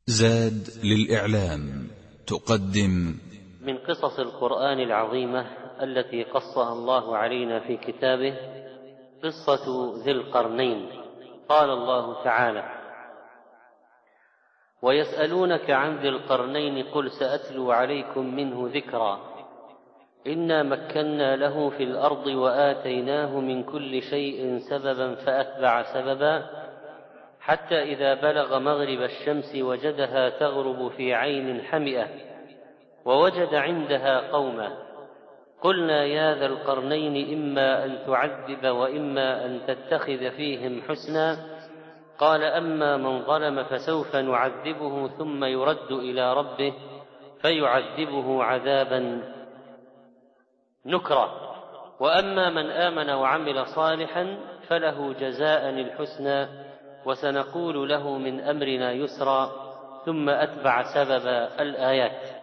زاد للإعلام تقدم من قصص القرآن العظيمة التي قصها الله علينا في كتابه قصة ذي القرنين. قال الله تعالى: ويسألونك عن ذي القرنين قل سأتلو عليكم منه ذكرا إنا مكنا له في الأرض وآتيناه من كل شيء سببا فأتبع سببا حتى إذا بلغ مغرب الشمس وجدها تغرب في عين حمئة ووجد عندها قوما قلنا يا ذا القرنين إما أن تعذب وإما أن تتخذ فيهم حسنا قال أما من ظلم فسوف نعذبه ثم يرد إلى ربه فيعذبه عذابا نكرا وأما من آمن وعمل صالحا فله جزاء الحسنى وسنقول له من أمرنا يسرا ثم أتبع سببا. الآيات.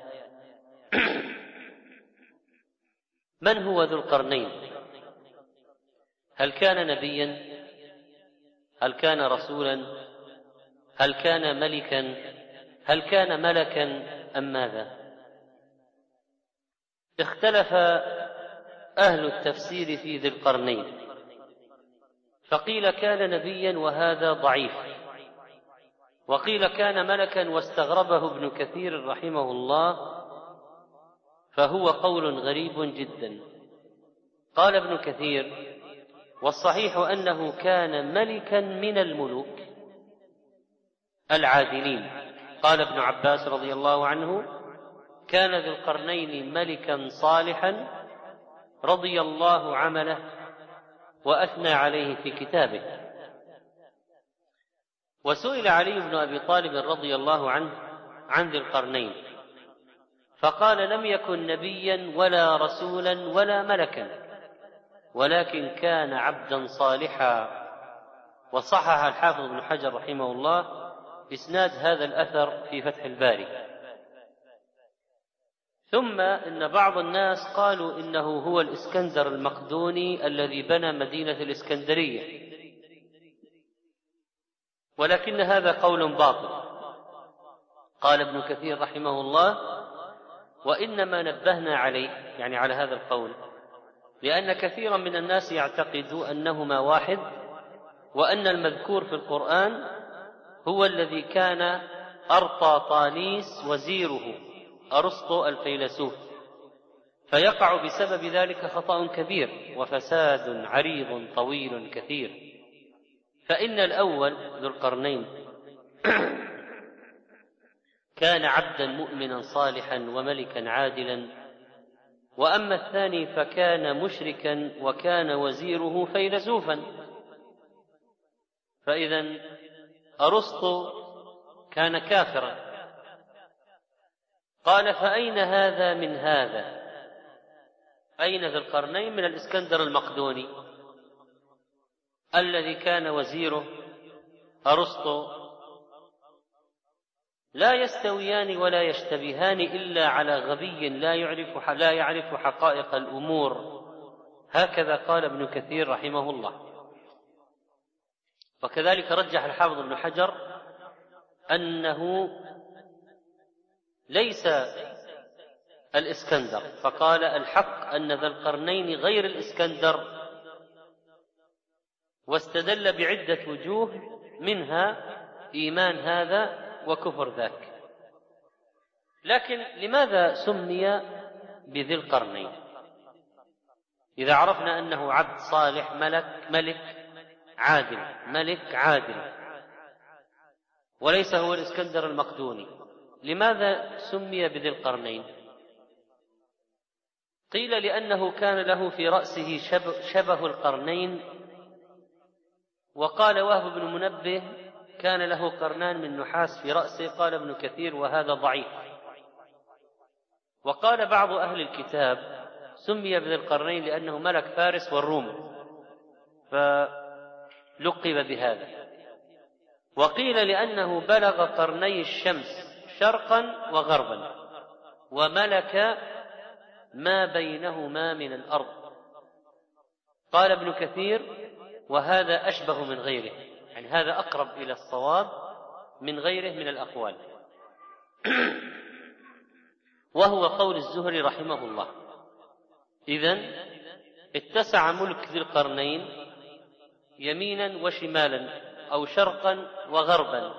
من هو ذو القرنين؟ هل كان نبيا؟ هل كان رسولا؟ هل كان ملكا؟ هل كان ملكا أم ماذا؟ اختلف أهل التفسير في ذي القرنين، فقيل كان نبيا وهذا ضعيف، وقيل كان ملكا واستغربه ابن كثير رحمه الله فهو قول غريب جدا. قال ابن كثير: والصحيح أنه كان ملكا من الملوك العادلين. قال ابن عباس رضي الله عنه: كان ذو القرنين ملكا صالحا رضي الله عمله وأثنى عليه في كتابه. وسئل علي بن أبي طالب رضي الله عنه عن ذي القرنين فقال: لم يكن نبيا ولا رسولا ولا ملكا ولكن كان عبدا صالحا. وصحح الحافظ ابن حجر رحمه الله إسناد هذا الأثر في فتح الباري. ثم إن بعض الناس قالوا إنه هو الإسكندر المقدوني الذي بنى مدينة الإسكندرية، ولكن هذا قول باطل. قال ابن كثير رحمه الله: وإنما نبهنا عليه، يعني على هذا القول، لأن كثيرا من الناس يعتقدوا أنهما واحد، وأن المذكور في القرآن هو الذي كان أرطاطاليس وزيره أرسطو الفيلسوف، فيقع بسبب ذلك خطأ كبير وفساد عريض طويل كثير. فإن الأول ذو القرنين كان عبدا مؤمنا صالحا وملكا عادلا، وأما الثاني فكان مشركا وكان وزيره فيلسوفا. فإذن أرسطو كان كافرا. قال: فأين هذا من هذا؟ أين ذو القرنين من الإسكندر المقدوني الذي كان وزيره أرسطو؟ لا يستويان ولا يشتبهان إلا على غبي لا يعرف حقائق الأمور. هكذا قال ابن كثير رحمه الله. وكذلك رجح الحافظ ابن حجر أنه ليس الإسكندر، فقال: الحق أن ذا القرنين غير الإسكندر، واستدل بعدة وجوه منها إيمان هذا وكفر ذاك. لكن لماذا سمي بذي القرنين إذا عرفنا أنه عبد صالح ملك عادل وليس هو الإسكندر المقدوني؟ لماذا سمي بذي القرنين؟ قيل لأنه كان له في رأسه شبه القرنين. وقال وهب بن منبه: كان له قرنان من نحاس في رأسه. قال ابن كثير: وهذا ضعيف. وقال بعض أهل الكتاب: سمي بذي القرنين لأنه ملك فارس والروم فلقب بهذا. وقيل لأنه بلغ قرني الشمس شرقا وغربا وملك ما بينهما من الأرض. قال ابن كثير: وهذا أشبه من غيره، يعني هذا أقرب إلى الصواب من غيره من الأقوال. وهو قول الزهري رحمه الله. إذن اتسع ملك ذي القرنين يمينا وشمالا أو شرقا وغربا،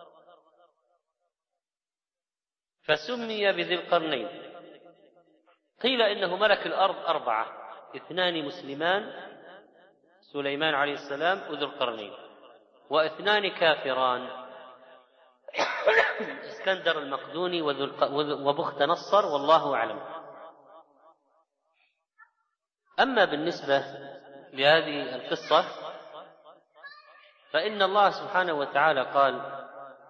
فسمي بذي القرنين. قيل إنه ملك الأرض 4، 2 مسلمان، سليمان عليه السلام وذو القرنين، و2 كافران، اسكندر المقدوني وبخت نصر، والله أعلم. أما بالنسبة لهذه القصة فإن الله سبحانه وتعالى قال: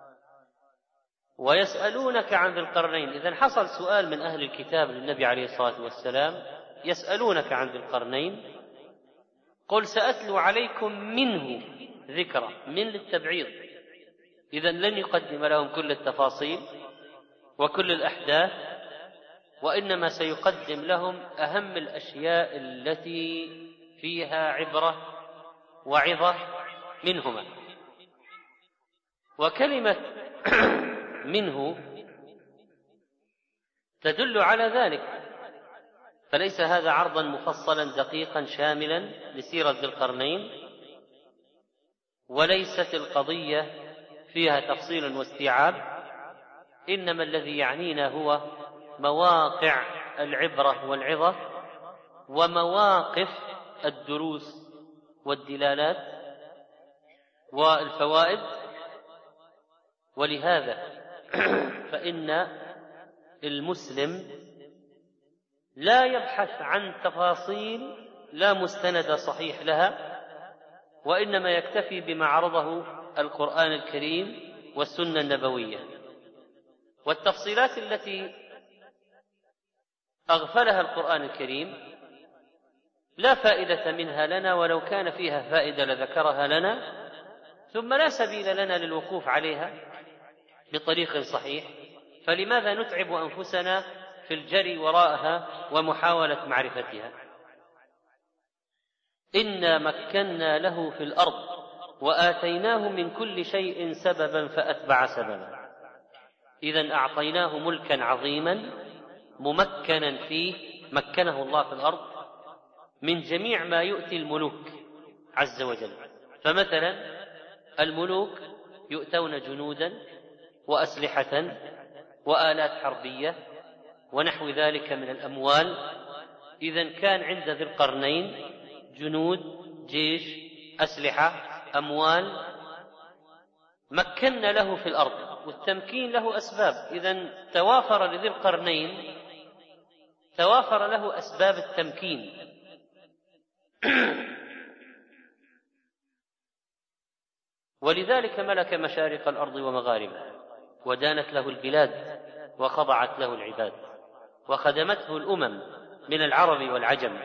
ويسألونك عن ذي القرنين. إذن حصل سؤال من أهل الكتاب للنبي عليه الصلاة والسلام: يسألونك عن ذي القرنين قل سأتلو عليكم منه ذكرى، من للتبعيض. إذن لن يقدم لهم كل التفاصيل وكل الأحداث، وإنما سيقدم لهم أهم الأشياء التي فيها عبرة وعظة منهما. وكلمة منه تدل على ذلك، فليس هذا عرضا مفصلا دقيقا شاملا لسيرة ذي القرنين، وليست القضية فيها تفصيل واستيعاب، إنما الذي يعنينا هو مواقع العبرة والعظة ومواقف الدروس والدلالات والفوائد. ولهذا فإن المسلم لا يبحث عن تفاصيل لا مستند صحيح لها، وإنما يكتفي بما عرضه القرآن الكريم والسنة النبوية. والتفصيلات التي أغفلها القرآن الكريم لا فائدة منها لنا، ولو كان فيها فائدة لذكرها لنا، ثم لا سبيل لنا للوقوف عليها بطريق صحيح، فلماذا نتعب أنفسنا في الجري وراءها ومحاولة معرفتها؟ إنا مكنا له في الأرض وآتيناه من كل شيء سببا فأتبع سببا. إذن أعطيناه ملكا عظيما ممكنا فيه، مكنه الله في الأرض من جميع ما يؤتي الملوك عز وجل. فمثلا الملوك يؤتون جنودا وأسلحة وآلات حربية ونحو ذلك من الأموال. إذن كان عند ذي القرنين جنود، جيش، أسلحة، أموال، مكنا له في الأرض، والتمكين له أسباب. إذن توافر لذي القرنين، توافر له أسباب التمكين. ولذلك ملك مشارق الأرض ومغاربها، ودانت له البلاد وخضعت له العباد، وخدمته الأمم من العرب والعجم.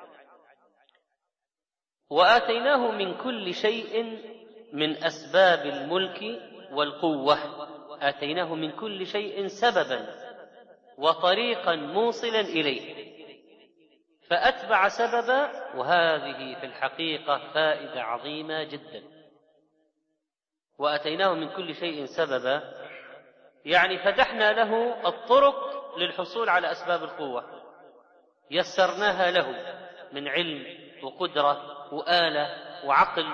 وآتيناه من كل شيء من أسباب الملك والقوة، آتيناه من كل شيء سببا وطريقا موصلا إليه فأتبع سببا. وهذه في الحقيقة فائدة عظيمة جدا. وآتيناه من كل شيء سببا يعني فتحنا له الطرق للحصول على أسباب القوة، يسرناها له من علم وقدرة وآلة وعقل.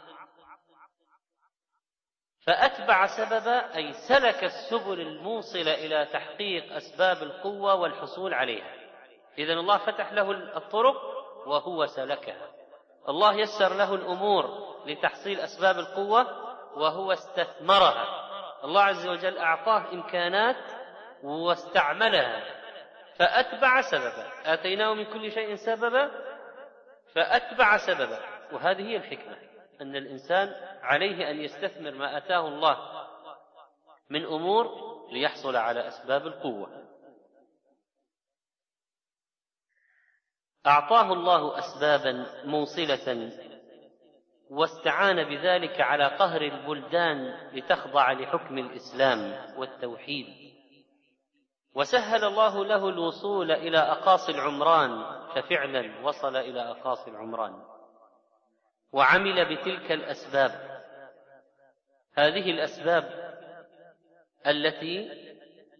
فأتبع سببا أي سلك السبل الموصلة إلى تحقيق أسباب القوة والحصول عليها. إذن الله فتح له الطرق وهو سلكها، الله يسر له الأمور لتحصيل أسباب القوة وهو استثمرها. الله عز وجل أعطاه إمكانات واستعملها فأتبع سببا. آتيناه من كل شيء سببا فأتبع سببا. وهذه هي الحكمة، أن الإنسان عليه أن يستثمر ما آتاه الله من أمور ليحصل على أسباب القوة. أعطاه الله أسبابا موصلة واستعان بذلك على قهر البلدان لتخضع لحكم الإسلام والتوحيد. وسهل الله له الوصول إلى أقاصي العمران، ففعلا وصل إلى أقاصي العمران وعمل بتلك الأسباب. هذه الأسباب التي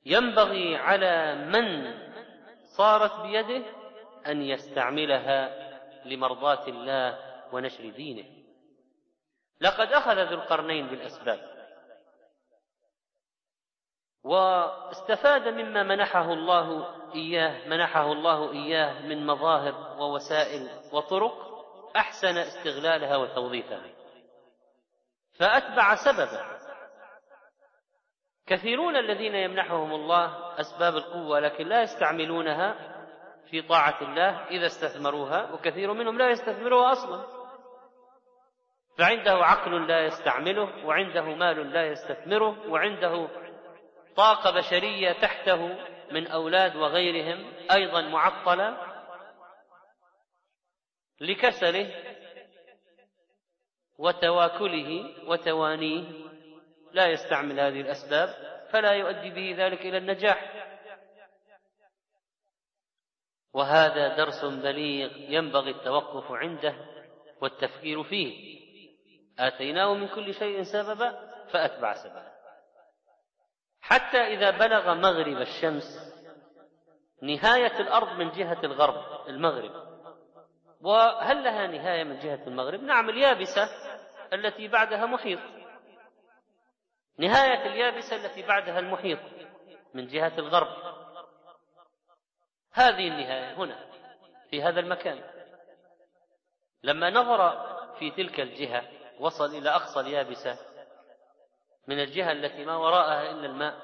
ينبغي على من صارت بيده أن يستعملها لمرضاة الله ونشر دينه. لقد أخذ ذو القرنين بالأسباب واستفاد مما منحه الله إياه من مظاهر ووسائل وطرق أحسن استغلالها وتوظيفها، فأتبع سببا. كثيرون الذين يمنحهم الله أسباب القوة لكن لا يستعملونها في طاعة الله إذا استثمروها، وكثير منهم لا يستثمروها أصلا، فعنده عقل لا يستعمله، وعنده مال لا يستثمره، وعنده طاقة بشرية تحته من أولاد وغيرهم أيضا معطلة لكسله وتواكله وتوانيه، لا يستعمل هذه الأسباب فلا يؤدي به ذلك إلى النجاح. وهذا درس بليغ ينبغي التوقف عنده والتفكير فيه. آتيناه من كل شيء سببا فأتبع سببا، حتى إذا بلغ مغرب الشمس نهاية الأرض من جهة الغرب المغرب. وهل لها نهاية من جهة المغرب؟ نعم، اليابسة التي بعدها محيط، نهاية اليابسة التي بعدها المحيط من جهة الغرب، هذه النهاية هنا في هذا المكان. لما نظر في تلك الجهة وصل إلى أقصى اليابسة من الجهة التي ما وراءها إلا الماء،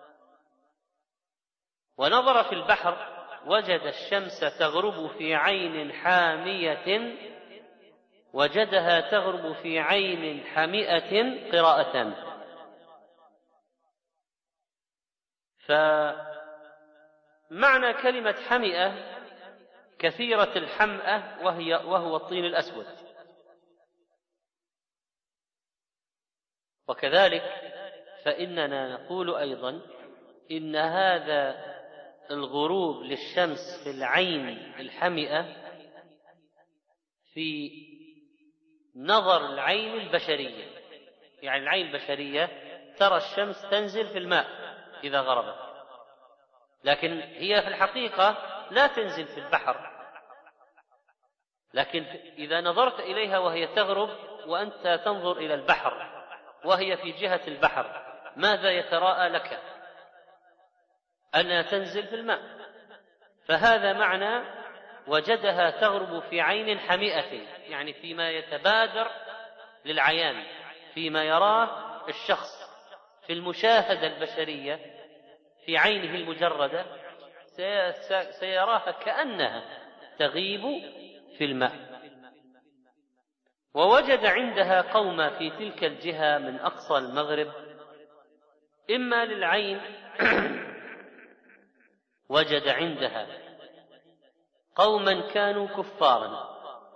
ونظر في البحر وجد الشمس تغرب في عين حامية، وجدها تغرب في عين حمئة قراءتان. فمعنى كلمة حمئة كثيرة الحمأة وهو الطين الأسود. وكذلك فإننا نقول أيضا إن هذا الغروب للشمس في العين الحمئة في نظر العين البشرية، يعني العين البشرية ترى الشمس تنزل في الماء إذا غربت، لكن هي في الحقيقة لا تنزل في البحر. لكن إذا نظرت إليها وهي تغرب وأنت تنظر إلى البحر وهي في جهة البحر، ماذا يتراءى لك؟ أنها تنزل في الماء. فهذا معنى وجدها تغرب في عين حمئة، يعني فيما يتبادر للعيان، فيما يراه الشخص في المشاهدة البشرية في عينه المجردة سيراها كأنها تغيب في الماء. ووجد عندها قوما في تلك الجهة من أقصى المغرب، إما للعين وجد عندها قوما كانوا كفارا،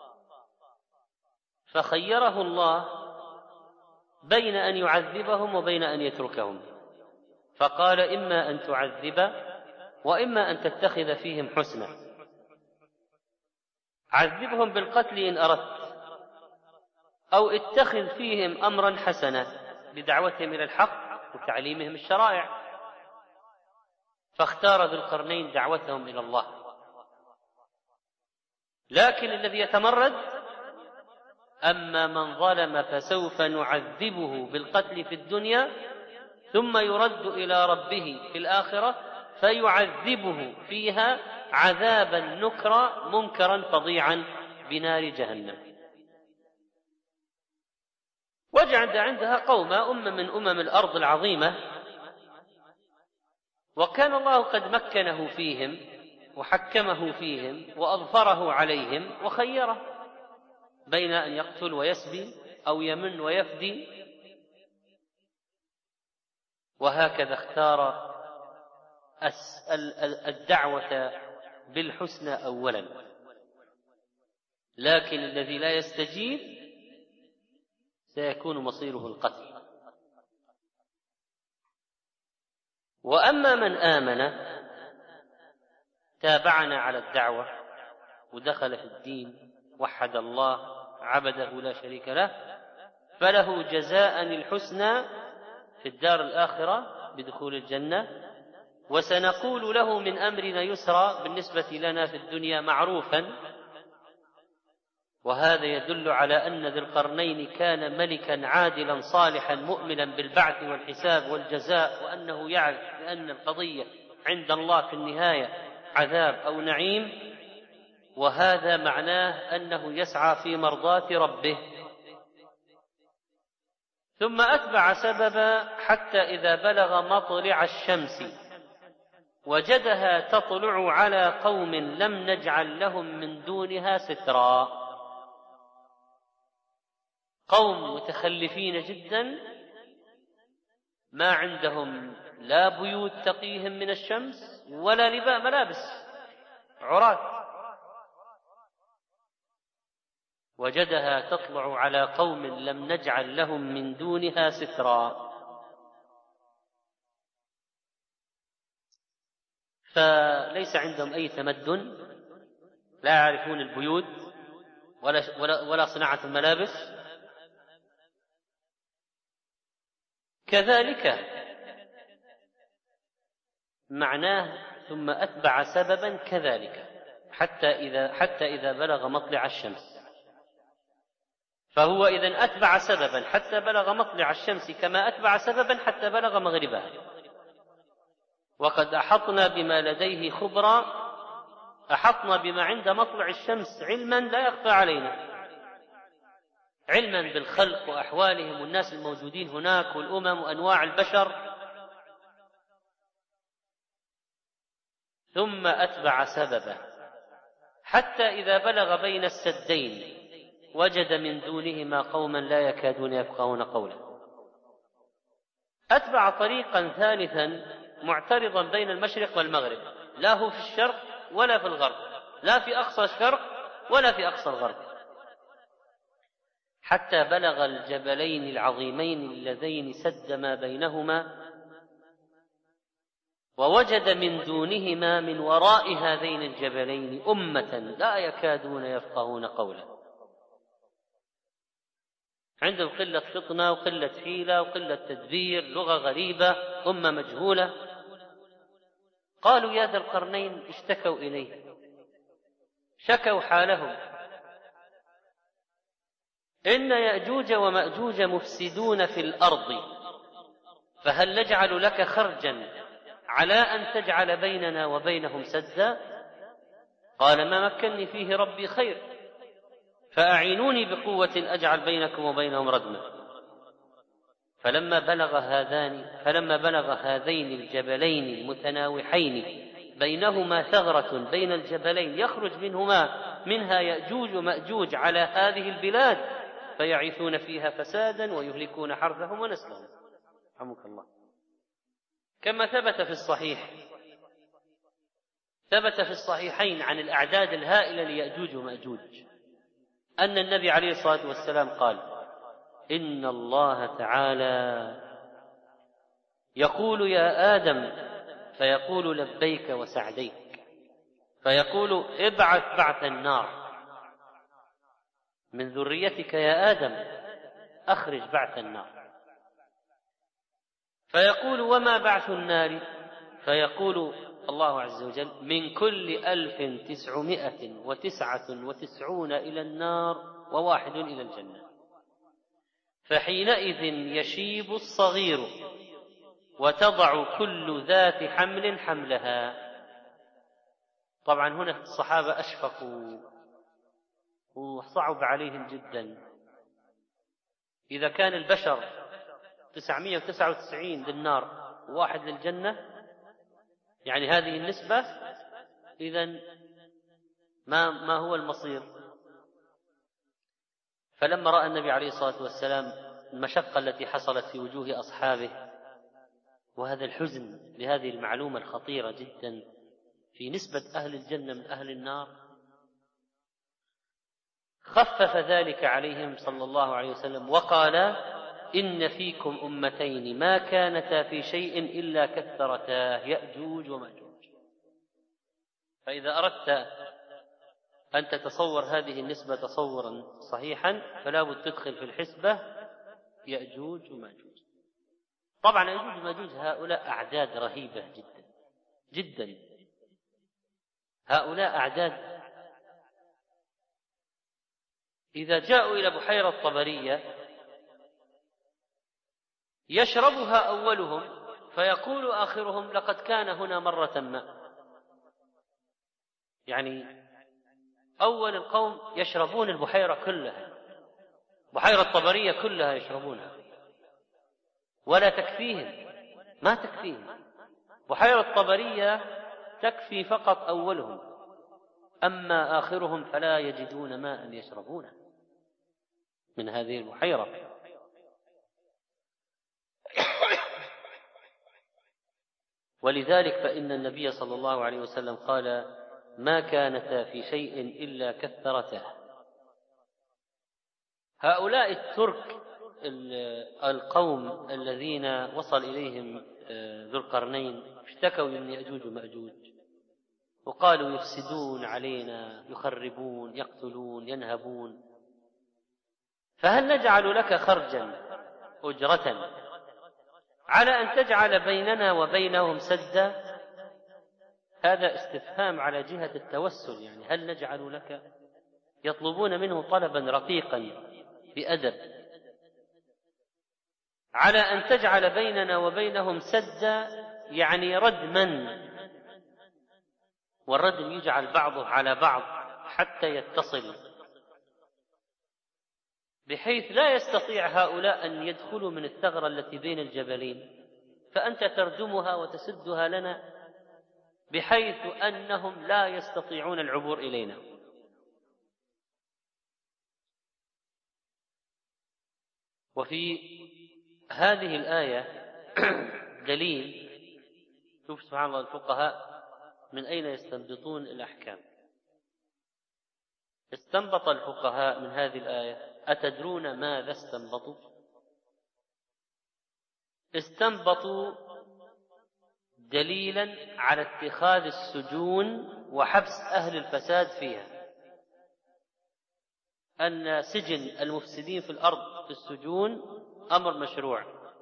فخيره الله بين أن يعذبهم وبين أن يتركهم، فقال إما أن تعذب وإما أن تتخذ فيهم حسنا. عذبهم بالقتل إن أردت، أو اتخذ فيهم أمرا حسنا بدعوتهم إلى الحق وتعليمهم الشرائع. فاختار ذو القرنين دعوتهم إلى الله. لكن الذي يتمرد: أما من ظلم فسوف نعذبه بالقتل في الدنيا ثم يرد إلى ربه في الآخرة فيعذبه فيها عذابا نكرا منكرا فظيعا بنار جهنم. وجد عندها قوما من أمم الأرض العظيمة، وكان الله قد مكنه فيهم وحكمه فيهم وأظفره عليهم وخيره بين أن يقتل ويسبي أو يمن ويفدي. وهكذا اختار الدعوة بالحسنى أولا، لكن الذي لا يستجيب سيكون مصيره القتل. وأما من آمن تابعنا على الدعوة ودخل في الدين وحد الله عبده لا شريك له، فله جزاء الحسنى في الدار الآخرة بدخول الجنة، وسنقول له من أمرنا يسرا بالنسبة لنا في الدنيا معروفا. وهذا يدل على أن ذي القرنين كان ملكا عادلا صالحا مؤمنا بالبعث والحساب والجزاء، وأنه يعرف بأن القضية عند الله في النهاية عذاب أو نعيم، وهذا معناه أنه يسعى في مرضاة ربه. ثم أتبع سببا حتى إذا بلغ مطلع الشمس وجدها تطلع على قوم لم نجعل لهم من دونها سترا. قوم متخلفين جدا، ما عندهم لا بيوت تقيهم من الشمس ولا ملابس، عراة. وجدها تطلع على قوم لم نجعل لهم من دونها سترا. فليس عندهم أي تمدن، لا يعرفون البيوت ولا صناعة الملابس. كذلك معناه ثم أتبع سببا كذلك حتى إذا بلغ مطلع الشمس. فهو إذن أتبع سببا حتى بلغ مطلع الشمس كما أتبع سببا حتى بلغ مغربها. وقد أحطنا بما لديه خبرا، أحطنا بما عند مطلع الشمس علما لا يخفى علينا، علما بالخلق وأحوالهم والناس الموجودين هناك والأمم وأنواع البشر. ثم أتبع سببا حتى إذا بلغ بين السدين وجد من دونهما قوما لا يكادون يفقهون قولا. أتبع طريقا ثالثا معترضا بين المشرق والمغرب، لا هو في الشرق ولا في الغرب، لا في أقصى الشرق ولا في أقصى الغرب، حتى بلغ الجبلين العظيمين اللذين سد ما بينهما، ووجد من دونهما من وراء هذين الجبلين أمة لا يكادون يفقهون قولا. عندهم قلة فطنة وقلة حيلة وقلة تدبير، لغة غريبة، أمة مجهولة. قالوا يا ذا القرنين، اشتكوا إليه، شكوا حالهم، إن يأجوج ومأجوج مفسدون في الأرض، فهل نجعل لك خرجا على أن تجعل بيننا وبينهم سدا؟ قال ما مكنني فيه ربي خير، فأعينوني بقوة أجعل بينكم وبينهم ردما. فلما بلغ هذين الجبلين المتناوحين بينهما ثغرة بين الجبلين يخرج منها يأجوج ومأجوج على هذه البلاد، فيعيثون فيها فسادا ويهلكون حرثهم ونسلهم. رحمك الله. كما ثبت في الصحيحين عن الأعداد الهائلة ليأجوج ومأجوج أن النبي عليه الصلاة والسلام قال: إن الله تعالى يقول يا آدم، فيقول لبيك وسعديك، فيقول ابعث بعث النار من ذريتك يا آدم، أخرج بعث النار. فيقول وما بعث النار؟ فيقول الله عز وجل من كل 1999 إلى النار و1 إلى الجنة. فحينئذ يشيب الصغير وتضع كل ذات حمل حملها. طبعا هنا الصحابة أشفقوا وصعب عليهم جدا. إذا كان البشر 999 للنار و1 للجنة، يعني هذه النسبة، إذن ما هو المصير؟ فلما رأى النبي عليه الصلاة والسلام المشقة التي حصلت في وجوه أصحابه وهذا الحزن لهذه المعلومة الخطيرة جدا في نسبة أهل الجنة من أهل النار، خفف ذلك عليهم صلى الله عليه وسلم وقال: إن فيكم أمتين ما كانتا في شيء إلا كثرتاه، يأجوج ومأجوج. فإذا أردت أن تتصور هذه النسبة تصورا صحيحا فلا بد تدخل في الحسبة يأجوج ومأجوج. طبعا يأجوج ومأجوج هؤلاء أعداد رهيبة جدا، جدا. هؤلاء أعداد. إذا جاءوا إلى بحيرة طبرية يشربها أولهم فيقول آخرهم لقد كان هنا مرة ما. يعني أول القوم يشربون البحيرة كلها، بحيرة طبرية كلها يشربونها ولا تكفيهم، ما تكفيهم. بحيرة طبرية تكفي فقط أولهم، أما آخرهم فلا يجدون ماء يشربونه من هذه البحيرة. ولذلك فإن النبي صلى الله عليه وسلم قال ما كانتا في شيء إلا كثرته. هؤلاء الترك القوم الذين وصل إليهم ذو القرنين اشتكوا من يأجوج ومأجوج وقالوا يفسدون علينا، يخربون، يقتلون، ينهبون، فهل نجعل لك خرجا أجرة على أن تجعل بيننا وبينهم سدا؟ هذا استفهام على جهة التوسل، يعني هل نجعل لك، يطلبون منه طلبا رقيقا بأدب، على أن تجعل بيننا وبينهم سدا، يعني ردما، والردم يجعل بعضه على بعض حتى يتصل، بحيث لا يستطيع هؤلاء أن يدخلوا من الثغرة التي بين الجبلين، فأنت تردمها وتسدها لنا بحيث أنهم لا يستطيعون العبور إلينا. وفي هذه الآية دليل. شوف سبحان الله الفقهاء من أين يستنبطون الأحكام. استنبط الفقهاء من هذه الآية، أتدرون ماذا استنبطوا؟ استنبطوا دليلا على اتخاذ السجون وحبس أهل الفساد فيها، أن سجن المفسدين في الأرض في السجون أمر مشروع،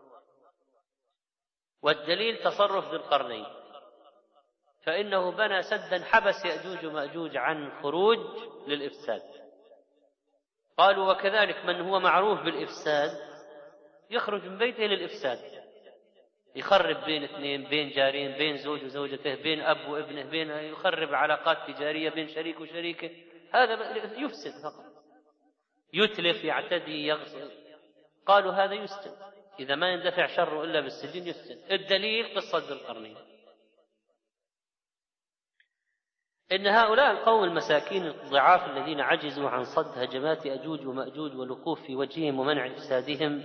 والدليل تصرف ذي القرنين، فإنه بنى سدا حبس يأجوج ومأجوج عن خروج للإفساد. قالوا وكذلك من هو معروف بالإفساد يخرج من بيته للإفساد، يخرب بين اثنين، بين جارين، بين زوج وزوجته، بين أب وابنه، بين يخرب علاقات تجارية بين شريك وشريكه، هذا يفسد فقط، يتلف، يعتدي، يغسل. قالوا هذا يسجن، إذا ما يندفع شره إلا بالسجن يسجن. الدليل قصة ذي القرنين، إن هؤلاء القوم المساكين الضعاف الذين عجزوا عن صد هجمات يأجوج ومأجوج والوقوف في وجههم ومنع إفسادهم،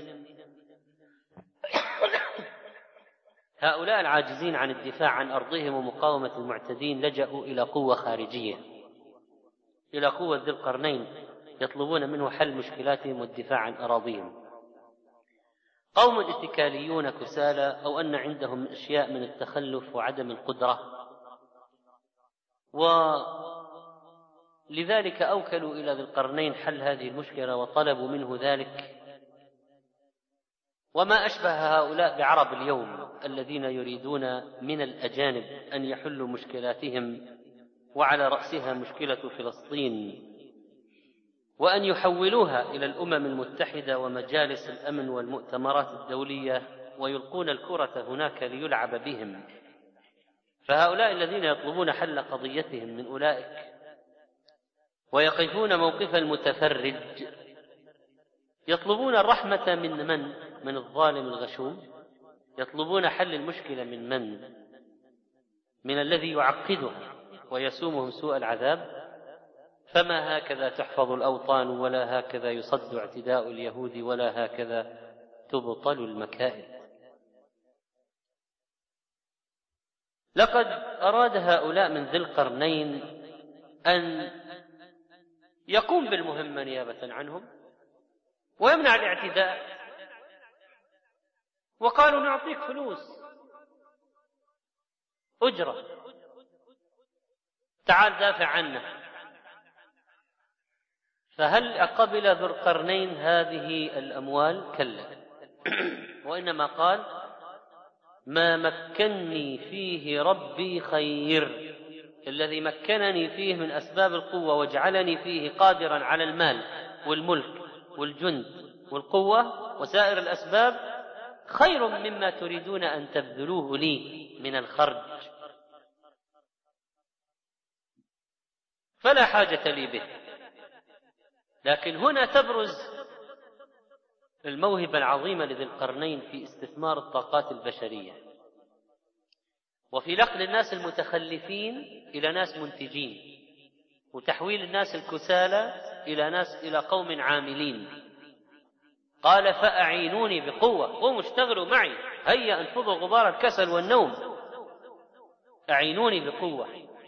هؤلاء العاجزين عن الدفاع عن أرضهم ومقاومة المعتدين لجأوا إلى قوة خارجية، إلى قوة ذي القرنين، يطلبون منه حل مشكلاتهم والدفاع عن أراضيهم. قوم اتكاليون كسالى، أو أن عندهم أشياء من التخلف وعدم القدرة، ولذلك أوكلوا إلى ذي القرنين حل هذه المشكلة وطلبوا منه ذلك. وما أشبه هؤلاء بعرب اليوم الذين يريدون من الأجانب أن يحلوا مشكلاتهم، وعلى رأسها مشكلة فلسطين، وأن يحولوها إلى الأمم المتحدة ومجالس الأمن والمؤتمرات الدولية ويلقون الكرة هناك ليلعب بهم. فهؤلاء الذين يطلبون حل قضيتهم من أولئك ويقفون موقف المتفرج يطلبون الرحمة من الظالم الغشوم، يطلبون حل المشكلة من الذي يعقدها ويسومهم سوء العذاب. فما هكذا تحفظ الأوطان، ولا هكذا يصد اعتداء اليهود، ولا هكذا تبطل المكائد. لقد أراد هؤلاء من ذي القرنين أن يقوم بالمهمة نيابة عنهم ويمنع الاعتداء، وقالوا نعطيك فلوس أجرة، تعال دافع عنه. فهل قبل ذو القرنين هذه الأموال؟ كلا، وإنما قال ما مكنني فيه ربي خير. الذي مكنني فيه من أسباب القوة وجعلني فيه قادرا على المال والملك والجند والقوة وسائر الأسباب خير مما تريدون أن تبذلوه لي من الخرج، فلا حاجة لي به. لكن هنا تبرز الموهبة العظيمة لذي القرنين في استثمار الطاقات البشرية وفي نقل الناس المتخلفين إلى ناس منتجين، وتحويل الناس الكسالى إلى قوم عاملين. قال فأعينوني بقوة، قوموا اشتغلوا معي، هيا انفضوا غبار الكسل والنوم، أعينوني بقوة.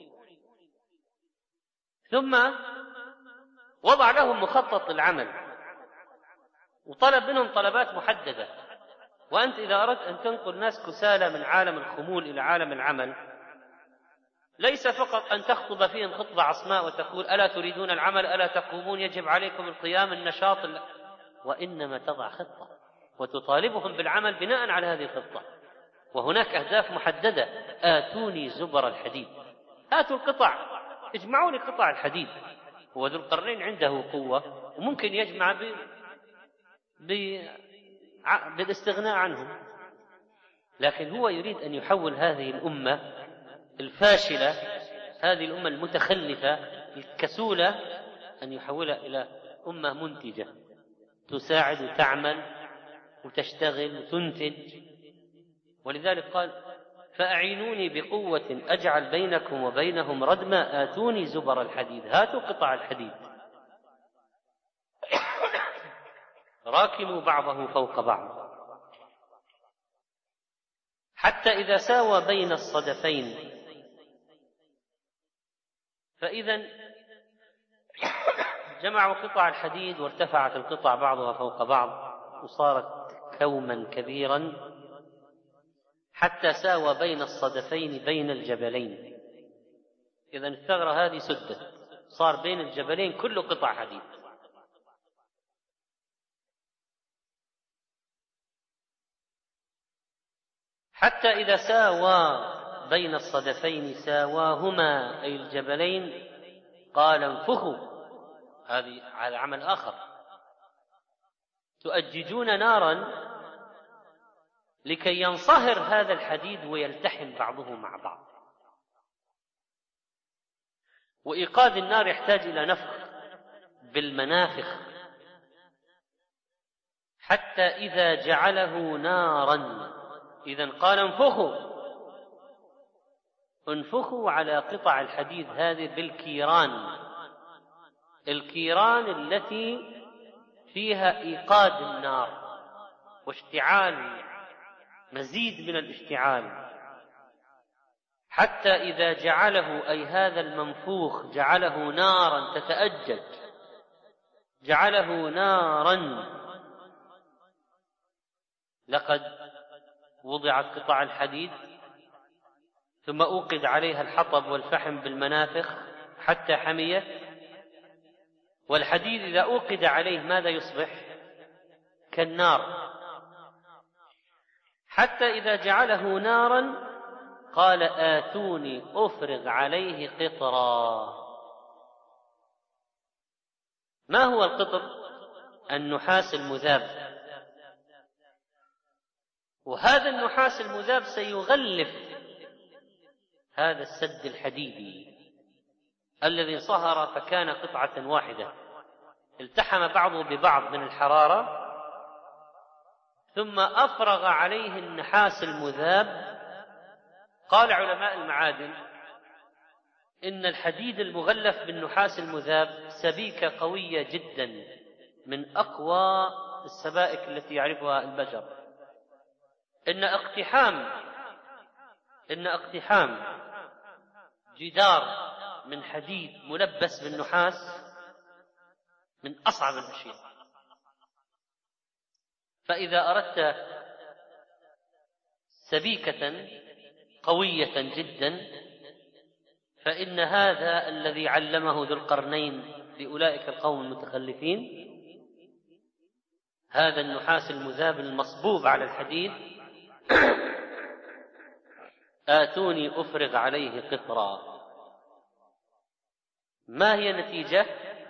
ثم وضع لهم مخطط للعمل وطلب منهم طلبات محددة. وأنت إذا أردت أن تنقل ناس كسالى من عالم الخمول إلى عالم العمل ليس فقط أن تخطب فيهم خطبة عصماء وتقول ألا تريدون العمل، ألا تقومون، يجب عليكم القيام، النشاط، وإنما تضع خطة وتطالبهم بالعمل بناء على هذه الخطة. وهناك أهداف محددة: آتوني زبر الحديد، هاتوا القطع، اجمعوا لي قطع الحديد. وذو القرنين عنده قوة وممكن يجمع بالاستغناء عنهم، لكن هو يريد أن يحول هذه الأمة الفاشلة، هذه الأمة المتخلفة الكسولة، أن يحولها إلى أمة منتجة تساعد وتعمل وتشتغل وتنتج. ولذلك قال فأعينوني بقوة أجعل بينكم وبينهم ردما آتوني زبر الحديد، هاتوا قطع الحديد، راكموا بعضه فوق بعض حتى إذا ساوى بين الصدفين. فإذا جمعوا قطع الحديد وارتفعت القطع بعضها فوق بعض وصارت كوما كبيرا حتى ساوى بين الصدفين بين الجبلين. إذا الثغرة هذه سدت، صار بين الجبلين كله قطع حديد. حتى إذا ساوى بين الصدفين ساواهما أي الجبلين قال انفخوا. هذا عمل آخر، تؤججون نارا لكي ينصهر هذا الحديد ويلتحم بعضه مع بعض. وإيقاد النار يحتاج إلى نفخ بالمنافخ حتى إذا جعله نارا. إذن قال انفخوا على قطع الحديد هذه بالكيران، الكيران التي فيها إيقاد النار واشتعال، مزيد من الاشتعال، حتى إذا جعله أي هذا المنفوخ جعله نارا تتأجج، جعله نارا. لقد وضعت قطع الحديد ثم أوقد عليها الحطب والفحم بالمنافخ حتى حميت. والحديد إذا أوقد عليه ماذا يصبح؟ كالنار. حتى إذا جعله نارا قال آتوني أفرغ عليه قطرا. ما هو القطر؟ النحاس المذاب. وهذا النحاس المذاب سيغلف هذا السد الحديدي الذي صهر فكان قطعة واحدة، التحم بعضه ببعض من الحرارة، ثم أفرغ عليه النحاس المذاب. قال علماء المعادن إن الحديد المغلف بالنحاس المذاب سبيكة قوية جدا، من أقوى السبائك التي يعرفها البشر. إن اقتحام جدار من حديد ملبس بالنحاس من أصعب الأشياء. فإذا أردت سبيكة قوية جدا فإن هذا الذي علمه ذو القرنين لأولئك القوم المتخلفين، هذا النحاس المذاب المصبوب على الحديد آتوني أفرغ عليه قطرا. ما هي النتيجة؟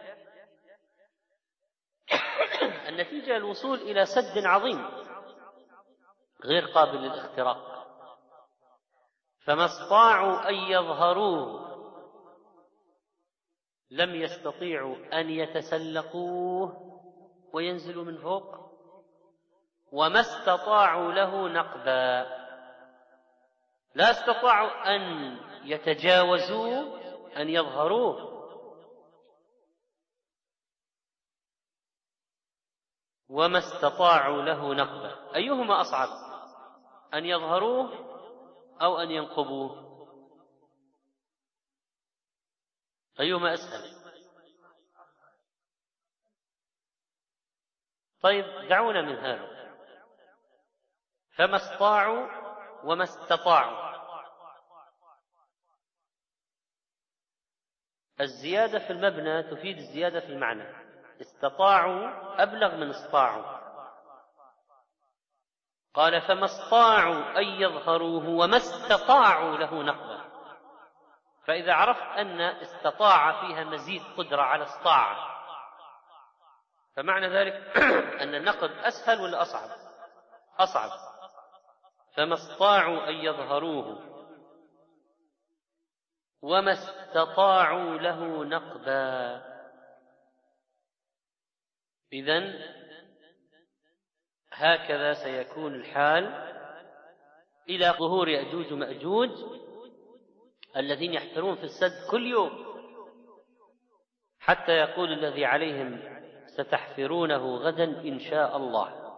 النتيجة الوصول إلى سد عظيم غير قابل للاختراق. فما استطاعوا أن يظهروه، لم يستطيعوا أن يتسلقوه وينزلوا من فوق، وما استطاعوا له نقبا، لا استطاعوا أن يتجاوزوه، أن يظهروه، وما استطاعوا له نقبا. أيهما أصعب، أن يظهروه أو أن ينقبوه؟ أيهما أسهل؟ طيب دعونا من هذا. فما استطاعوا وما استطاعوا، الزيادة في المبنى تفيد الزيادة في المعنى. استطاعوا أبلغ من استطاعوا. قال فما استطاعوا أن يظهروه وما استطاعوا له نقبا. فإذا عرفت أن استطاع فيها مزيد قدرة على استطاع، فمعنى ذلك أن النقب أسهل ولا أصعب؟ أصعب. فما استطاعوا أن يظهروه وما استطاعوا له نقبا. إذن هكذا سيكون الحال إلى ظهور يأجوج ومأجوج الذين يحفرون في السد كل يوم، حتى يقول الذي عليهم ستحفرونه غدا إن شاء الله،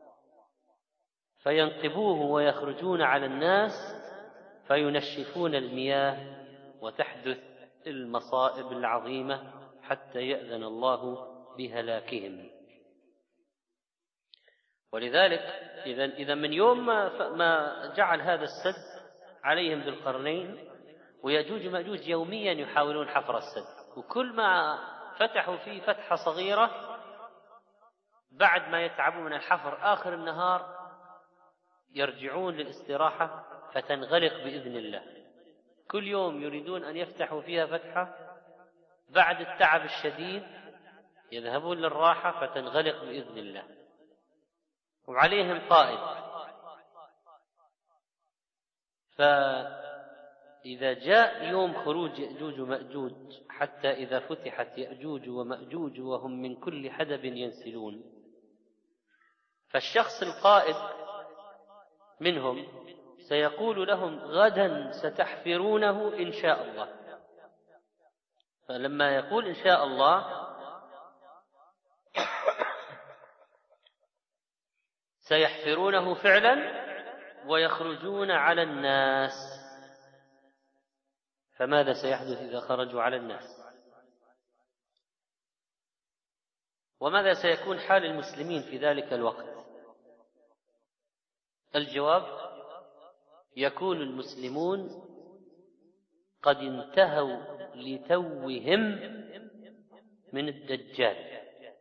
فينقبوه ويخرجون على الناس فينشفون المياه وتحدث المصائب العظيمة حتى يأذن الله بهلاكهم. ولذلك إذا من يوم ما جعل هذا السد عليهم ذو القرنين، ويأجوج ومأجوج يوميا يحاولون حفر السد، وكل ما فتحوا فيه فتحة صغيرة بعد ما يتعبوا من الحفر آخر النهار يرجعون للاستراحة فتنغلق بإذن الله. كل يوم يريدون أن يفتحوا فيها فتحة، بعد التعب الشديد يذهبون للراحة فتنغلق بإذن الله. وعليهم قائد، فإذا جاء يوم خروج يأجوج ومأجوج حتى إذا فتحت يأجوج ومأجوج وهم من كل حدب ينسلون، فالشخص القائد منهم سيقول لهم غدا ستحفرونه إن شاء الله. فلما يقول إن شاء الله سيحفرونه فعلا ويخرجون على الناس. فماذا سيحدث إذا خرجوا على الناس؟ وماذا سيكون حال المسلمين في ذلك الوقت؟ الجواب: يكون المسلمون قد انتهوا لتوهم من الدجال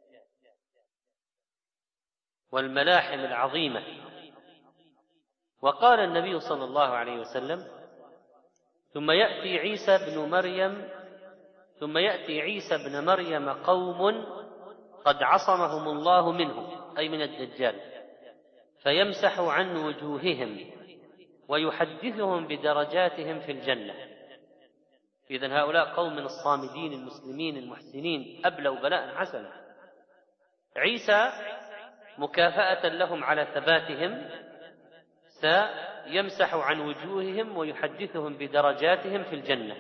والملاحم العظيمة. وقال النبي صلى الله عليه وسلم: ثم يأتي عيسى ابن مريم قوم قد عصمهم الله منه، أي من الدجال، فيمسح عن وجوههم ويحدثهم بدرجاتهم في الجنة. إذن هؤلاء قوم من الصامدين المسلمين المحسنين أبلوا بلاء حسنا. عيسى مكافأة لهم على ثباتهم سيمسح عن وجوههم ويحدثهم بدرجاتهم في الجنة.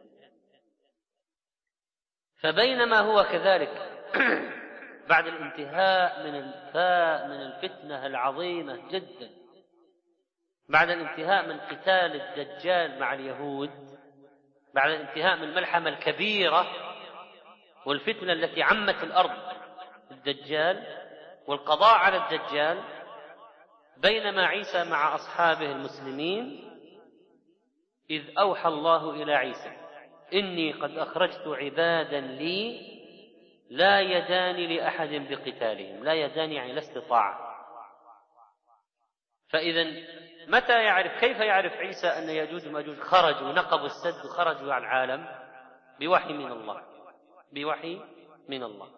فبينما هو كذلك بعد الانتهاء من الفتنة العظيمة جدا، بعد الانتهاء من قتال الدجال مع اليهود، بعد الانتهاء من الملحمة الكبيرة والفتنة التي عمت الأرض الدجال والقضاء على الدجال، بينما عيسى مع أصحابه المسلمين إذ أوحى الله إلى عيسى: إني قد أخرجت عبادا لي لا يدان لأحد بقتالهم. لا يدان يعني لا استطاعة. فإذا كيف يعرف عيسى أن يأجوج ومأجوج خرجوا نقبوا السد وخرجوا على العالم؟ بوحي من الله، بوحي من الله.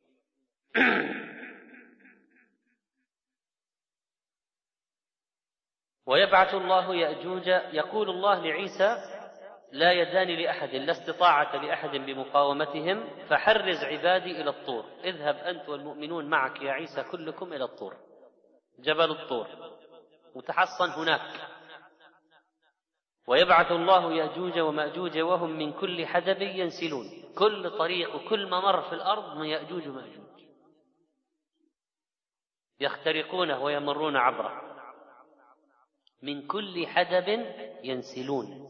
ويبعث الله يأجوج. يقول الله لعيسى: لا يدان لأحد، لا استطاعة لأحد بمقاومتهم، فحرز عبادي إلى الطور. اذهب أنت والمؤمنون معك يا عيسى كلكم إلى الطور، جبل الطور، وتحصن هناك. ويبعث الله يأجوج ومأجوج وهم من كل حدب ينسلون، كل طريق وكل ممر في الأرض من يأجوج ومأجوج يخترقونه ويمرون عبره. من كل حدب ينسلون،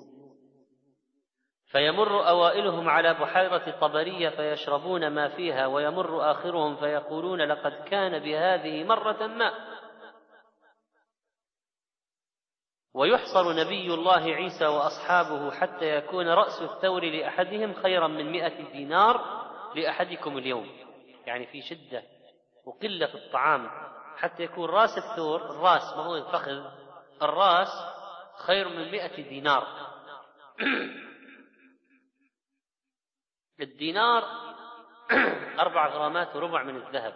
فيمر أوائلهم على بحيرة طبرية فيشربون ما فيها، ويمر آخرهم فيقولون: لقد كان بهذه مرة ماء. ويحصر نبي الله عيسى وأصحابه حتى يكون رأس الثور لأحدهم خيرا من 100 دينار لأحدكم اليوم، يعني في شدة وقلة الطعام، حتى يكون رأس الثور، الرأس ما هو الفخذ، الرأس خير من 100 دينار. الدينار 4 غرامات وربع من الذهب.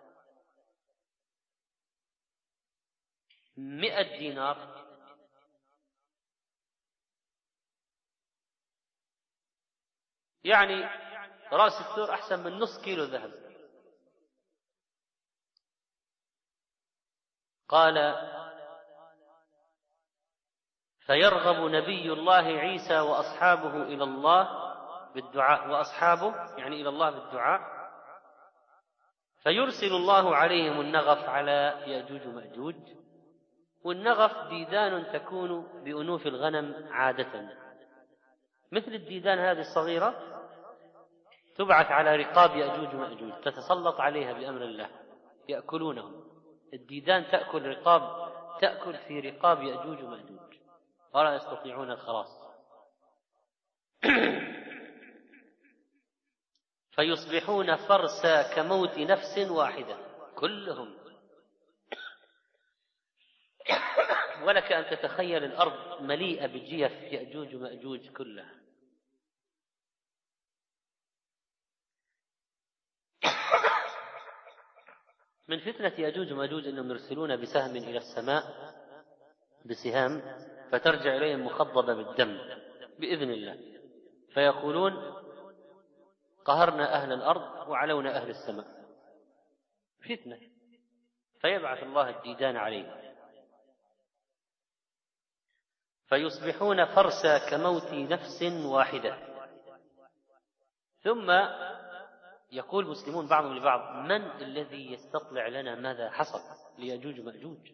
100 دينار يعني رأس الثور أحسن من نصف كيلو ذهب. قال: فيرغب نبي الله عيسى وأصحابه إلى الله بالدعاء، وأصحابه يعني إلى الله بالدعاء، فيرسل الله عليهم النغف على يأجوج ومأجوج. والنغف ديدان تكون بأنوف الغنم عادة، مثل الديدان هذه الصغيرة، تبعث على رقاب يأجوج ومأجوج، تتسلط عليها بأمر الله، يأكلونهم. الديدان تأكل في رقاب يأجوج ومأجوج ولا يستطيعون الخلاص. فيصبحون فرسا كموت نفس واحدة كلهم. ولك أن تتخيل الأرض مليئة بجيف يأجوج ومأجوج كلها. من فتنة يأجوج ومأجوج أنهم يرسلون بسهم إلى السماء، بسهام، فترجع إليهم مخضبة بالدم بإذن الله، فيقولون: قهرنا أهل الأرض وعلونا أهل السماء. فتنة. فيبعث الله الديدان عليهم، فيصبحون فرسا كموت نفس واحدة. ثم يقول المسلمون بعضهم لبعض: من الذي يستطلع لنا ماذا حصل ليأجوج ومأجوج؟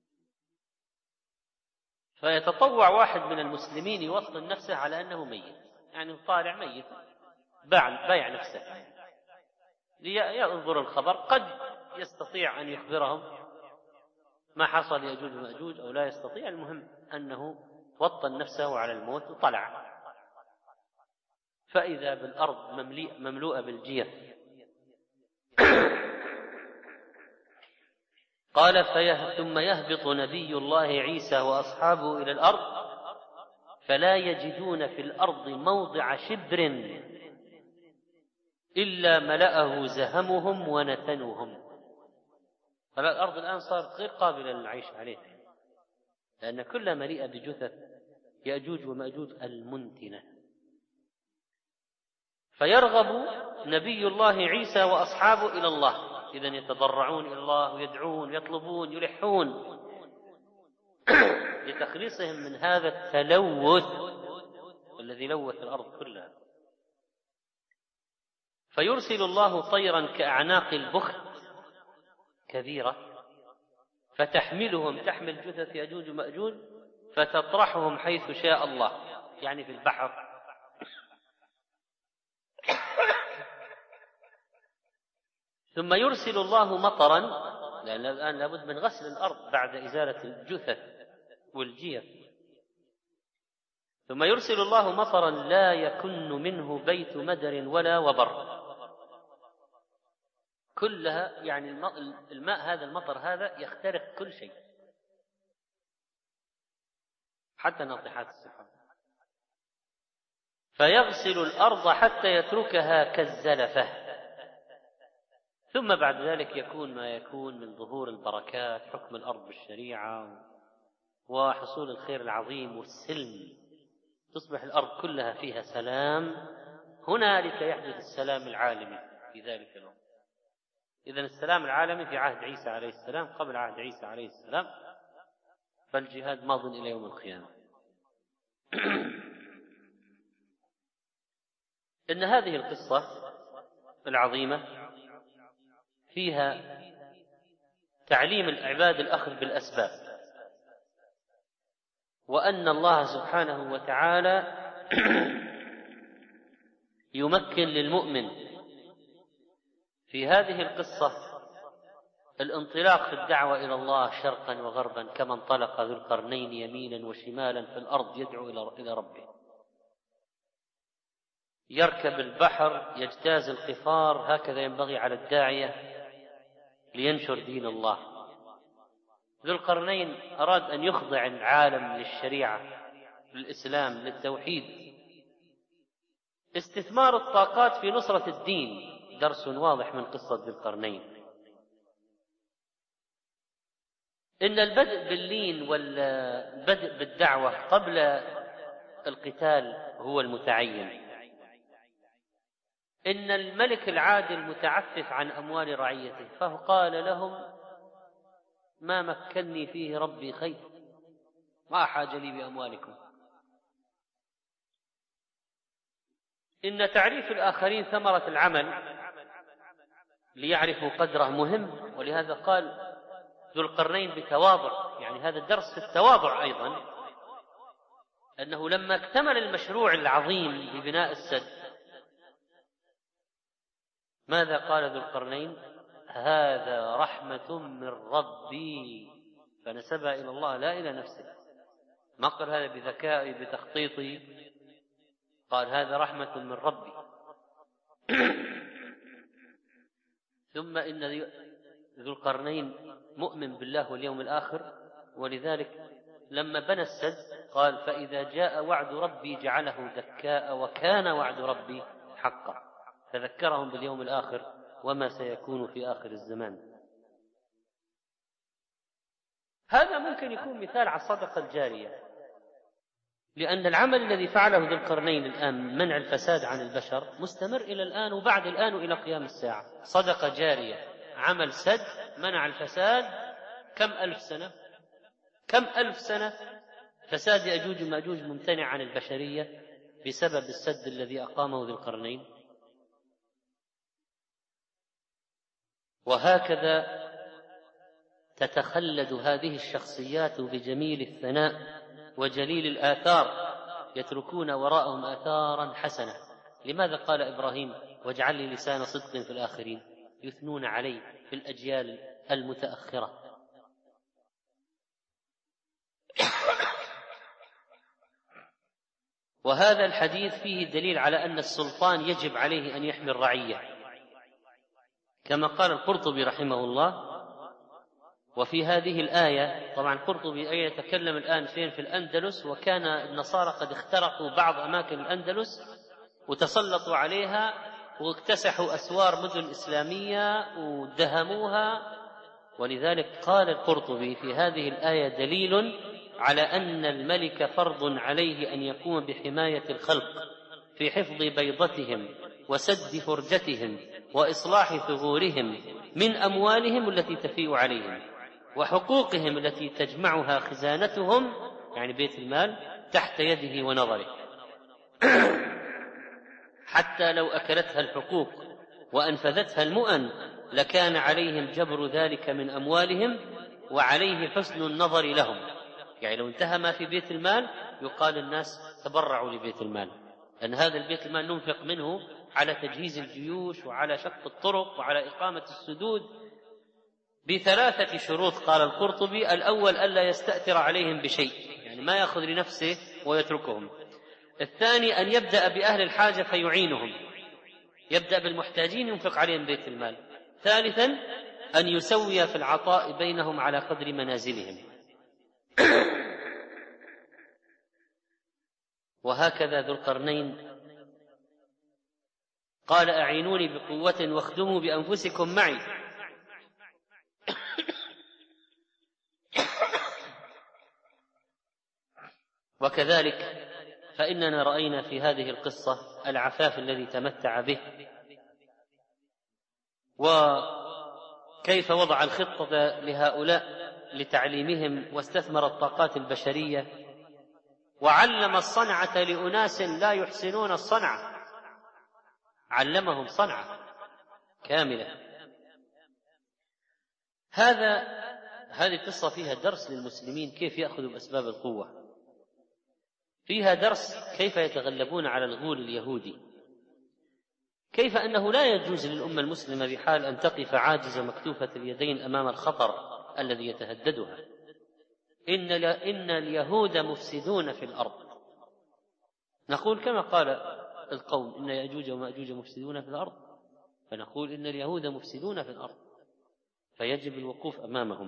فيتطوع واحد من المسلمين يوطن نفسه على أنه ميت، يعني طالع ميت، بايع نفسه لينظر الخبر، قد يستطيع أن يخبرهم ما حصل ليأجوج ومأجوج أو لا يستطيع. المهم أنه وطن نفسه على الموت وطلع، فإذا بالأرض مملوءة بالجيف. قال: ثم يهبط نبي الله عيسى وأصحابه إلى الأرض، فلا يجدون في الأرض موضع شبر إلا ملأه زهمهم ونتنهم. فالأرض الآن صارت غير قابلة للعيش عليها، لأن كلها مليئة بجثث يأجوج ومأجوج المنتنة. فيرغب نبي الله عيسى وأصحابه إلى الله، إذن يتضرعون إلى الله ويدعون يطلبون يلحون لتخليصهم من هذا التلوث الذي لوث الأرض كلها. فيرسل الله طيرا كأعناق البخت كبيرة، فتحملهم، تحمل جثث يأجوج ومأجوج، فتطرحهم حيث شاء الله، يعني في البحر. ثم يرسل الله مطرا، لأن الآن لابد من غسل الأرض بعد إزالة الجثث والجيف. ثم يرسل الله مطرا لا يكن منه بيت مدر ولا وبر، كلها يعني الماء هذا، المطر هذا يخترق كل شيء، حتى ناطحات السحاب، فيغسل الأرض حتى يتركها كالزلفة، ثم بعد ذلك يكون ما يكون من ظهور البركات، حكم الأرض بالشريعة وحصول الخير العظيم والسلم، تصبح الأرض كلها فيها سلام. هنالك يحدث السلام العالمي في ذلك الوقت. إذن السلام العالمي في عهد عيسى عليه السلام، قبل عهد عيسى عليه السلام، فالجهاد ماض إلى يوم القيامة. إن هذه القصة العظيمة فيها تعليم العباد الأخذ بالأسباب، وأن الله سبحانه وتعالى يمكن للمؤمن في هذه القصة الانطلاق في الدعوة إلى الله شرقا وغربا، كما انطلق ذو القرنين يمينا وشمالا في الأرض يدعو إلى ربه، يركب البحر يجتاز القفار. هكذا ينبغي على الداعية لينشر دين الله. ذو القرنين أراد أن يخضع العالم للشريعة، للإسلام، للتوحيد. استثمار الطاقات في نصرة الدين درس واضح من قصة ذي القرنين. إن البدء باللين والبدء بالدعوة قبل القتال هو المتعين. إن الملك العادل متعفف عن أموال رعيته، فقال لهم: ما مكنني فيه ربي خير، ما حاجة لي بأموالكم. إن تعريف الآخرين ثمرة العمل ليعرفوا قدره مهم، ولهذا قال ذو القرنين بتواضع، يعني هذا الدرس في التواضع أيضا، أنه لما اكتمل المشروع العظيم لبناء السد ماذا قال ذو القرنين؟ هذا رحمة من ربي، فنسبها إلى الله لا إلى نفسه. ما قال هذا بذكائي بتخطيطي، قال هذا رحمة من ربي. ثم إن ذو القرنين مؤمن بالله واليوم الآخر، ولذلك لما بنى السد قال: فإذا جاء وعد ربي جعله دكاء وكان وعد ربي حقا. فذكرهم باليوم الآخر وما سيكون في آخر الزمان. هذا ممكن يكون مثال على الصدقة الجارية، لأن العمل الذي فعله ذو القرنين الآن منع الفساد عن البشر مستمر إلى الآن وبعد الآن وإلى قيام الساعة. صدقة جارية، عمل سد منع الفساد كم ألف سنة، كم ألف سنة فساد يأجوج ومأجوج ممتنع عن البشرية بسبب السد الذي أقامه ذو القرنين. وهكذا تتخلد هذه الشخصيات بجميل الثناء وجليل الآثار، يتركون وراءهم آثارا حسنة. لماذا قال إبراهيم: واجعل لي لسان صدق في الآخرين؟ يثنون عليه في الأجيال المتأخرة. وهذا الحديث فيه دليل على أن السلطان يجب عليه أن يحمي الرعية، كما قال القرطبي رحمه الله. وفي هذه الآية، طبعا القرطبي يتكلم الآن فين؟ في الأندلس، وكان النصارى قد اخترقوا بعض أماكن الأندلس وتسلطوا عليها واكتسحوا أسوار مدن إسلامية ودهموها. ولذلك قال القرطبي في هذه الآية دليل على أن الملك فرض عليه أن يقوم بحماية الخلق في حفظ بيضتهم وسد فرجتهم وإصلاح ثغورهم من أموالهم التي تفيء عليهم وحقوقهم التي تجمعها خزانتهم، يعني بيت المال، تحت يده ونظره، حتى لو أكلتها الحقوق وأنفذتها المؤن لكان عليهم جبر ذلك من أموالهم وعليه حسن النظر لهم. يعني لو انتهى ما في بيت المال يقال الناس تبرعوا لبيت المال، أن هذا البيت المال ننفق منه على تجهيز الجيوش وعلى شق الطرق وعلى إقامة السدود ب3 شروط. قال القرطبي: الأول ألا يستأثر عليهم بشيء، يعني ما يأخذ لنفسه ويتركهم. الثاني أن يبدأ بأهل الحاجة فيعينهم، يبدأ بالمحتاجين ينفق عليهم بيت المال. ثالثا أن يسوي في العطاء بينهم على قدر منازلهم. وهكذا ذو القرنين قال أعينوني بقوة واخدموا بأنفسكم معي. وكذلك فإننا رأينا في هذه القصة العفاف الذي تمتع به، وكيف وضع الخطة لهؤلاء لتعليمهم واستثمر الطاقات البشرية، وعلم الصنعة لأناس لا يحسنون الصنعة، علمهم صنعة كاملة. هذه القصة فيها درس للمسلمين كيف يأخذوا بأسباب القوة، فيها درس كيف يتغلبون على الغول اليهودي، كيف أنه لا يجوز للأمة المسلمة بحال أن تقف عاجزة مكتوفة اليدين أمام الخطر الذي يتهددها. إن اليهود مفسدون في الأرض، نقول كما قال القوم إن يأجوج ومأجوج مفسدون في الأرض، فنقول إن اليهود مفسدون في الأرض، فيجب الوقوف أمامهم.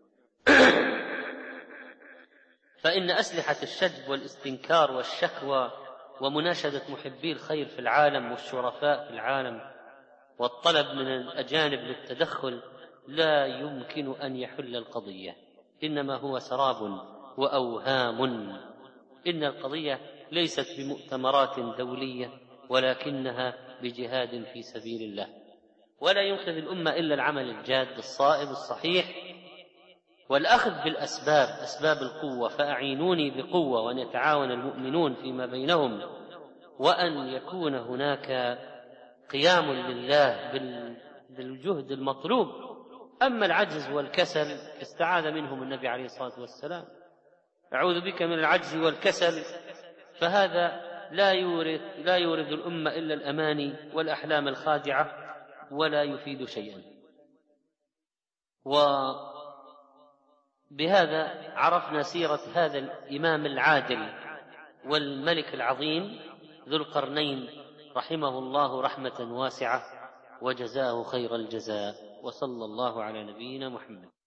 فإن أسلحة الشجب والاستنكار والشكوى ومناشدة محبي الخير في العالم والشرفاء في العالم والطلب من الأجانب للتدخل لا يمكن أن يحل القضية، إنما هو سراب وأوهام. إن القضية ليست بمؤتمرات دولية، ولكنها بجهاد في سبيل الله، ولا ينقذ الأمة إلا العمل الجاد الصائب الصحيح والأخذ بالأسباب، أسباب القوة. فأعينوني بقوة، وأن يتعاون المؤمنون فيما بينهم، وأن يكون هناك قيام لله بالجهد المطلوب. أما العجز والكسل استعاذ منهم النبي عليه الصلاة والسلام: أعوذ بك من العجز والكسل، فهذا لا يورد الأمة إلا الأماني والأحلام الخادعة ولا يفيد شيئا. وبهذا عرفنا سيرة هذا الإمام العادل والملك العظيم ذو القرنين رحمه الله رحمة واسعة وجزاه خير الجزاء، وصلى الله على نبينا محمد.